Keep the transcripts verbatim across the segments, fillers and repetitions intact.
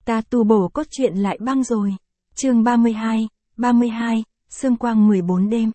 Ta tu bổ cốt truyện lại băng rồi. Chương ba mươi hai, ba mươi hai, Sương quang mười bốn đêm.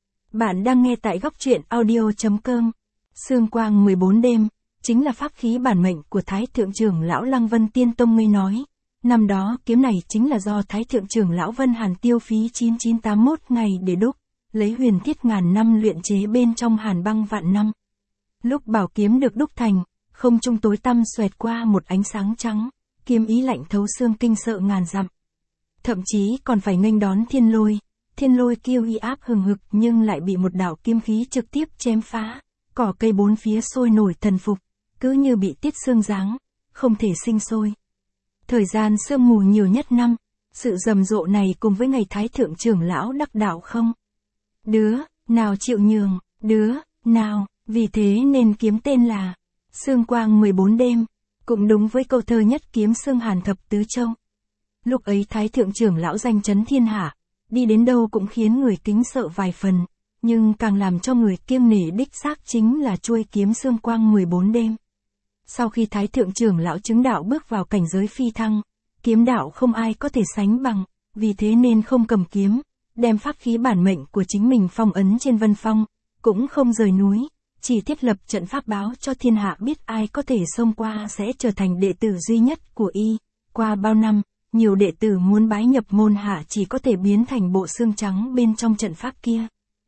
Bạn đang nghe tại góc truyện audio chấm com. Sương quang mười bốn đêm, chính là pháp khí bản mệnh của Thái Thượng trưởng lão Lăng Vân Tiên Tông ngươi nói. Năm đó kiếm này chính là do Thái Thượng trưởng lão Vân Hàn tiêu phí chín nghìn chín trăm tám mươi mốt ngày để đúc, lấy huyền thiết ngàn năm luyện chế bên trong hàn băng vạn năm. Lúc bảo kiếm được đúc thành, không trung tối tăm xoẹt qua một ánh sáng trắng, kiếm ý lạnh thấu xương kinh sợ ngàn dặm. Thậm chí còn phải nghênh đón thiên lôi, thiên lôi kia uy áp hừng hực nhưng lại bị một đạo kiếm khí trực tiếp chém phá, cỏ cây bốn phía sôi nổi thần phục, cứ như bị tiết xương giáng, không thể sinh sôi. Thời gian sương mù nhiều nhất năm, sự rầm rộ này cùng với ngày Thái Thượng trưởng lão đắc đạo không? Đứa, nào chịu nhường, đứa, nào, vì thế nên kiếm tên là Sương quang mười bốn đêm, cũng đúng với câu thơ nhất kiếm Sương Hàn thập tứ châu. Lúc ấy Thái Thượng trưởng lão danh chấn thiên hạ, đi đến đâu cũng khiến người kính sợ vài phần, nhưng càng làm cho người kiêng nể đích xác chính là chuôi kiếm Sương quang mười bốn đêm. Sau khi Thái Thượng trưởng lão chứng đạo bước vào cảnh giới phi thăng, kiếm đạo không ai có thể sánh bằng, vì thế nên không cầm kiếm, đem pháp khí bản mệnh của chính mình phong ấn trên vân phong, cũng không rời núi, chỉ thiết lập trận pháp báo cho thiên hạ biết ai có thể xông qua sẽ trở thành đệ tử duy nhất của y. Qua bao năm, nhiều đệ tử muốn bái nhập môn hạ chỉ có thể biến thành bộ xương trắng bên trong trận pháp kia.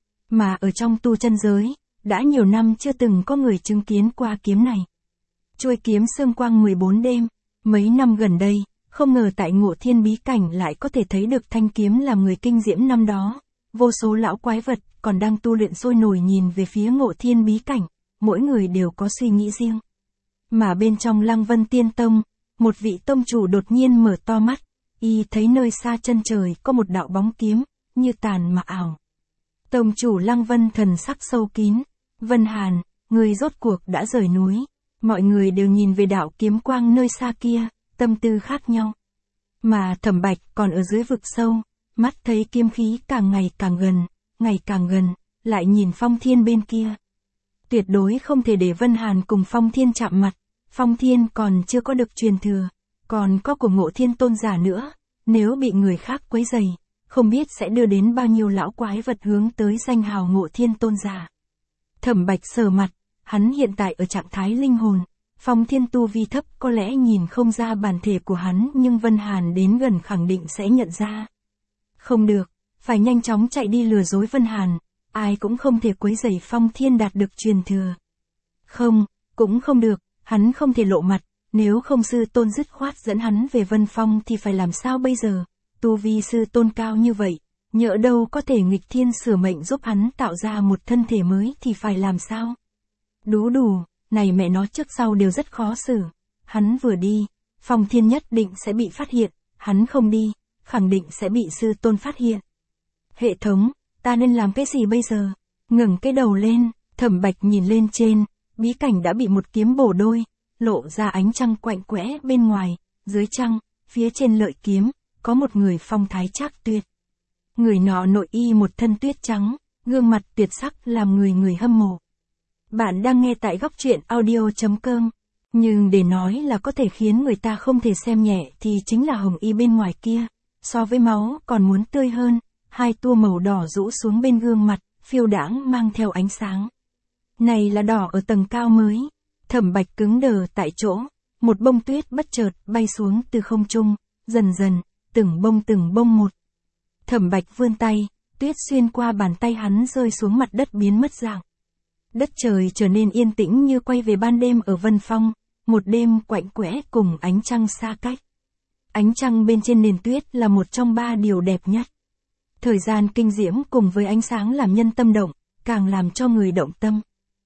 Mà ở trong tu chân giới, đã nhiều năm chưa từng có người chứng kiến qua kiếm này. Chuôi kiếm Sương quang mười bốn đêm, mấy năm gần đây, không ngờ tại Ngộ Thiên bí cảnh lại có thể thấy được thanh kiếm làm người kinh diễm năm đó. Vô số lão quái vật còn đang tu luyện sôi nổi nhìn về phía Ngộ Thiên bí cảnh, mỗi người đều có suy nghĩ riêng. Mà bên trong Lăng Vân Tiên Tông, một vị tông chủ đột nhiên mở to mắt, y thấy nơi xa chân trời có một đạo bóng kiếm, như tàn mà ảo. Tông chủ Lăng Vân thần sắc sâu kín, Vân Hàn, người rốt cuộc đã rời núi. Mọi người đều nhìn về đạo kiếm quang nơi xa kia, tâm tư khác nhau. Mà Thẩm Bạch còn ở dưới vực sâu, mắt thấy kiếm khí càng ngày càng gần, ngày càng gần, lại nhìn Phong Thiên bên kia. Tuyệt đối không thể để Vân Hàn cùng Phong Thiên chạm mặt, Phong Thiên còn chưa có được truyền thừa, còn có của Ngộ Thiên tôn giả nữa, nếu bị người khác quấy rầy, không biết sẽ đưa đến bao nhiêu lão quái vật hướng tới danh hào Ngộ Thiên tôn giả. Thẩm Bạch sờ mặt, hắn hiện tại ở trạng thái linh hồn, Phong Thiên tu vi thấp có lẽ nhìn không ra bản thể của hắn nhưng Vân Hàn đến gần khẳng định sẽ nhận ra. Không được, phải nhanh chóng chạy đi lừa dối Vân Hàn, ai cũng không thể quấy rầy Phong Thiên đạt được truyền thừa. Không, cũng không được, hắn không thể lộ mặt, nếu không sư tôn dứt khoát dẫn hắn về Vân Phong thì phải làm sao bây giờ, tu vi sư tôn cao như vậy, nhỡ đâu có thể nghịch thiên sửa mệnh giúp hắn tạo ra một thân thể mới thì phải làm sao? Đú đủ, này mẹ nó trước sau đều rất khó xử, hắn vừa đi, Phong Thiên nhất định sẽ bị phát hiện, hắn không đi, khẳng định sẽ bị sư tôn phát hiện. Hệ thống, ta nên làm cái gì bây giờ? Ngẩng cái đầu lên, Thẩm Bạch nhìn lên trên, bí cảnh đã bị một kiếm bổ đôi, lộ ra ánh trăng quạnh quẽ bên ngoài, dưới trăng, phía trên lợi kiếm, có một người phong thái trác tuyệt. Người nọ nội y một thân tuyết trắng, gương mặt tuyệt sắc làm người người hâm mộ. Bạn đang nghe tại góc truyện audio chấm com, nhưng để nói là có thể khiến người ta không thể xem nhẹ thì chính là hồng y bên ngoài kia, so với máu còn muốn tươi hơn, hai tua màu đỏ rũ xuống bên gương mặt, phiêu đãng mang theo ánh sáng. Này là đỏ ở tầng cao mới. Thẩm Bạch cứng đờ tại chỗ, một bông tuyết bất chợt bay xuống từ không trung, dần dần, từng bông từng bông một. Thẩm Bạch vươn tay, tuyết xuyên qua bàn tay hắn rơi xuống mặt đất biến mất dạng. Đất trời trở nên yên tĩnh như quay về ban đêm ở Vân Phong, một đêm quạnh quẽ cùng ánh trăng xa cách. Ánh trăng bên trên nền tuyết là một trong ba điều đẹp nhất. Thời gian kinh diễm cùng với ánh sáng làm nhân tâm động, càng làm cho người động tâm.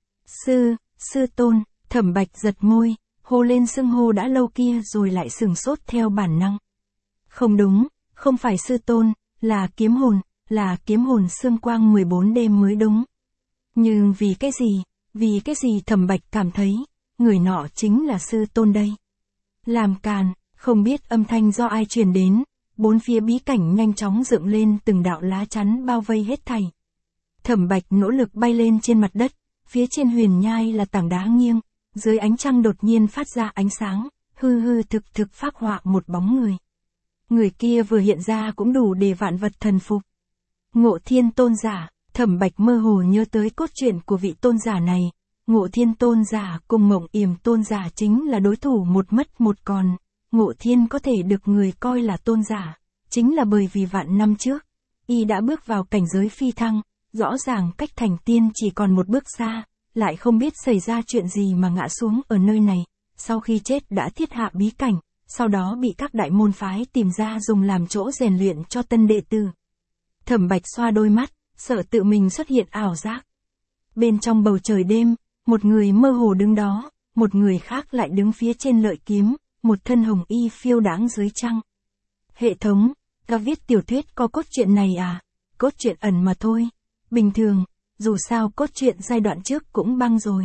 Sư, sư tôn, Thẩm Bạch giật môi, hô lên xưng hô đã lâu kia rồi lại sừng sốt theo bản năng. Không đúng, không phải sư tôn, là kiếm hồn, là kiếm hồn Sương quang mười bốn đêm mới đúng. Nhưng vì cái gì, vì cái gì Thẩm Bạch cảm thấy, người nọ chính là sư tôn đây. Làm càn, không biết âm thanh do ai truyền đến, bốn phía bí cảnh nhanh chóng dựng lên từng đạo lá chắn bao vây hết thảy. Thẩm Bạch nỗ lực bay lên trên mặt đất, phía trên huyền nhai là tảng đá nghiêng, dưới ánh trăng đột nhiên phát ra ánh sáng, hư hư thực thực phác họa một bóng người. Người kia vừa hiện ra cũng đủ để vạn vật thần phục. Ngộ Thiên Tôn giả, Thẩm Bạch mơ hồ nhớ tới cốt truyện của vị tôn giả này. Ngộ Thiên Tôn giả cùng Mộng Yểm Tôn giả chính là đối thủ một mất một còn. Ngộ Thiên có thể được người coi là tôn giả, chính là bởi vì vạn năm trước, y đã bước vào cảnh giới phi thăng, rõ ràng cách thành tiên chỉ còn một bước xa, lại không biết xảy ra chuyện gì mà ngã xuống ở nơi này, sau khi chết đã thiết hạ bí cảnh, sau đó bị các đại môn phái tìm ra dùng làm chỗ rèn luyện cho tân đệ tử. Thẩm Bạch xoa đôi mắt, sợ tự mình xuất hiện ảo giác. Bên trong bầu trời đêm, một người mơ hồ đứng đó, một người khác lại đứng phía trên lợi kiếm, một thân hồng y phiêu đáng dưới trăng. Hệ thống, ga viết tiểu thuyết có cốt truyện này à? Cốt truyện ẩn mà thôi. Bình thường, dù sao cốt truyện giai đoạn trước cũng băng rồi.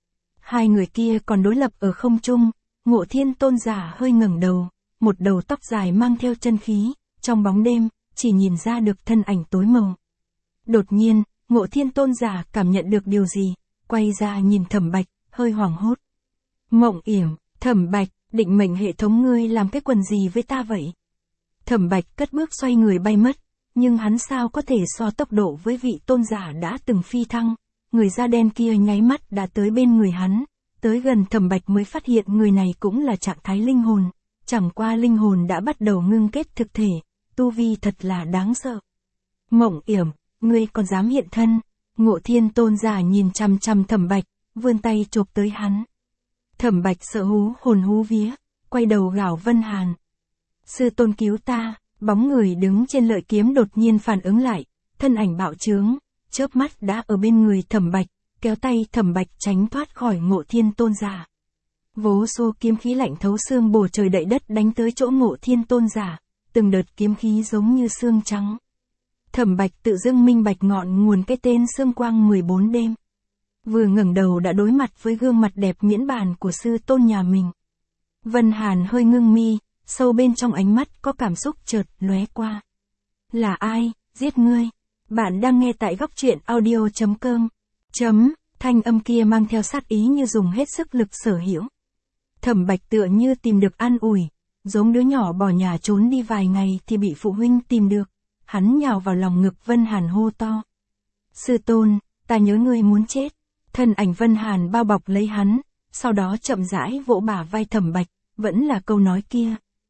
Hai người kia còn đối lập ở không trung, Ngộ Thiên Tôn giả hơi ngẩng đầu, một đầu tóc dài mang theo chân khí, trong bóng đêm, chỉ nhìn ra được thân ảnh tối màu. Đột nhiên, Ngộ Thiên Tôn giả cảm nhận được điều gì, quay ra nhìn Thẩm Bạch, hơi hoảng hốt. Mộng Yểm, Thẩm Bạch, định mệnh hệ thống ngươi làm cái quần gì với ta vậy? Thẩm Bạch cất bước xoay người bay mất, nhưng hắn sao có thể so tốc độ với vị tôn giả đã từng phi thăng, người da đen kia nháy mắt đã tới bên người hắn, tới gần Thẩm Bạch mới phát hiện người này cũng là trạng thái linh hồn, chẳng qua linh hồn đã bắt đầu ngưng kết thực thể, tu vi thật là đáng sợ. Mộng Yểm, ngươi còn dám hiện thân? Ngộ Thiên Tôn giả nhìn chằm chằm Thẩm Bạch, vươn tay chộp tới hắn. Thẩm Bạch sợ hú hồn hú vía, quay đầu gào Vân Hàn. Sư tôn cứu ta, bóng người đứng trên lợi kiếm đột nhiên phản ứng lại, thân ảnh bạo trướng, chớp mắt đã ở bên người Thẩm Bạch, kéo tay Thẩm Bạch tránh thoát khỏi Ngộ Thiên Tôn giả. Vô số kiếm khí lạnh thấu xương bổ trời đậy đất đánh tới chỗ Ngộ Thiên Tôn giả, từng đợt kiếm khí giống như xương trắng. Thẩm Bạch tự dưng minh bạch ngọn nguồn cái tên Sương Quang mười bốn đêm. Vừa ngẩng đầu đã đối mặt với gương mặt đẹp miễn bàn của sư tôn nhà mình. Vân Hàn hơi ngưng mi, sâu bên trong ánh mắt có cảm xúc chợt lóe qua. Là ai, giết ngươi? Bạn đang nghe tại góc truyện audio chấm com. Chấm, thanh âm kia mang theo sát ý như dùng hết sức lực sở hữu. Thẩm Bạch tựa như tìm được an ủi, giống đứa nhỏ bỏ nhà trốn đi vài ngày thì bị phụ huynh tìm được. Hắn nhào vào lòng ngực Vân Hàn hô to. Sư tôn, ta nhớ ngươi muốn chết. Thân ảnh Vân Hàn bao bọc lấy hắn, sau đó chậm rãi vỗ bả vai Thẩm Bạch, vẫn là câu nói kia.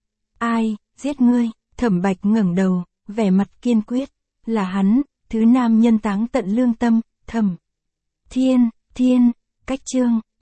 Ai, giết ngươi? Thẩm Bạch ngẩng đầu, vẻ mặt kiên quyết. Là hắn, thứ nam nhân táng tận lương tâm, Thẩm Thiên, Thiên, cách chương,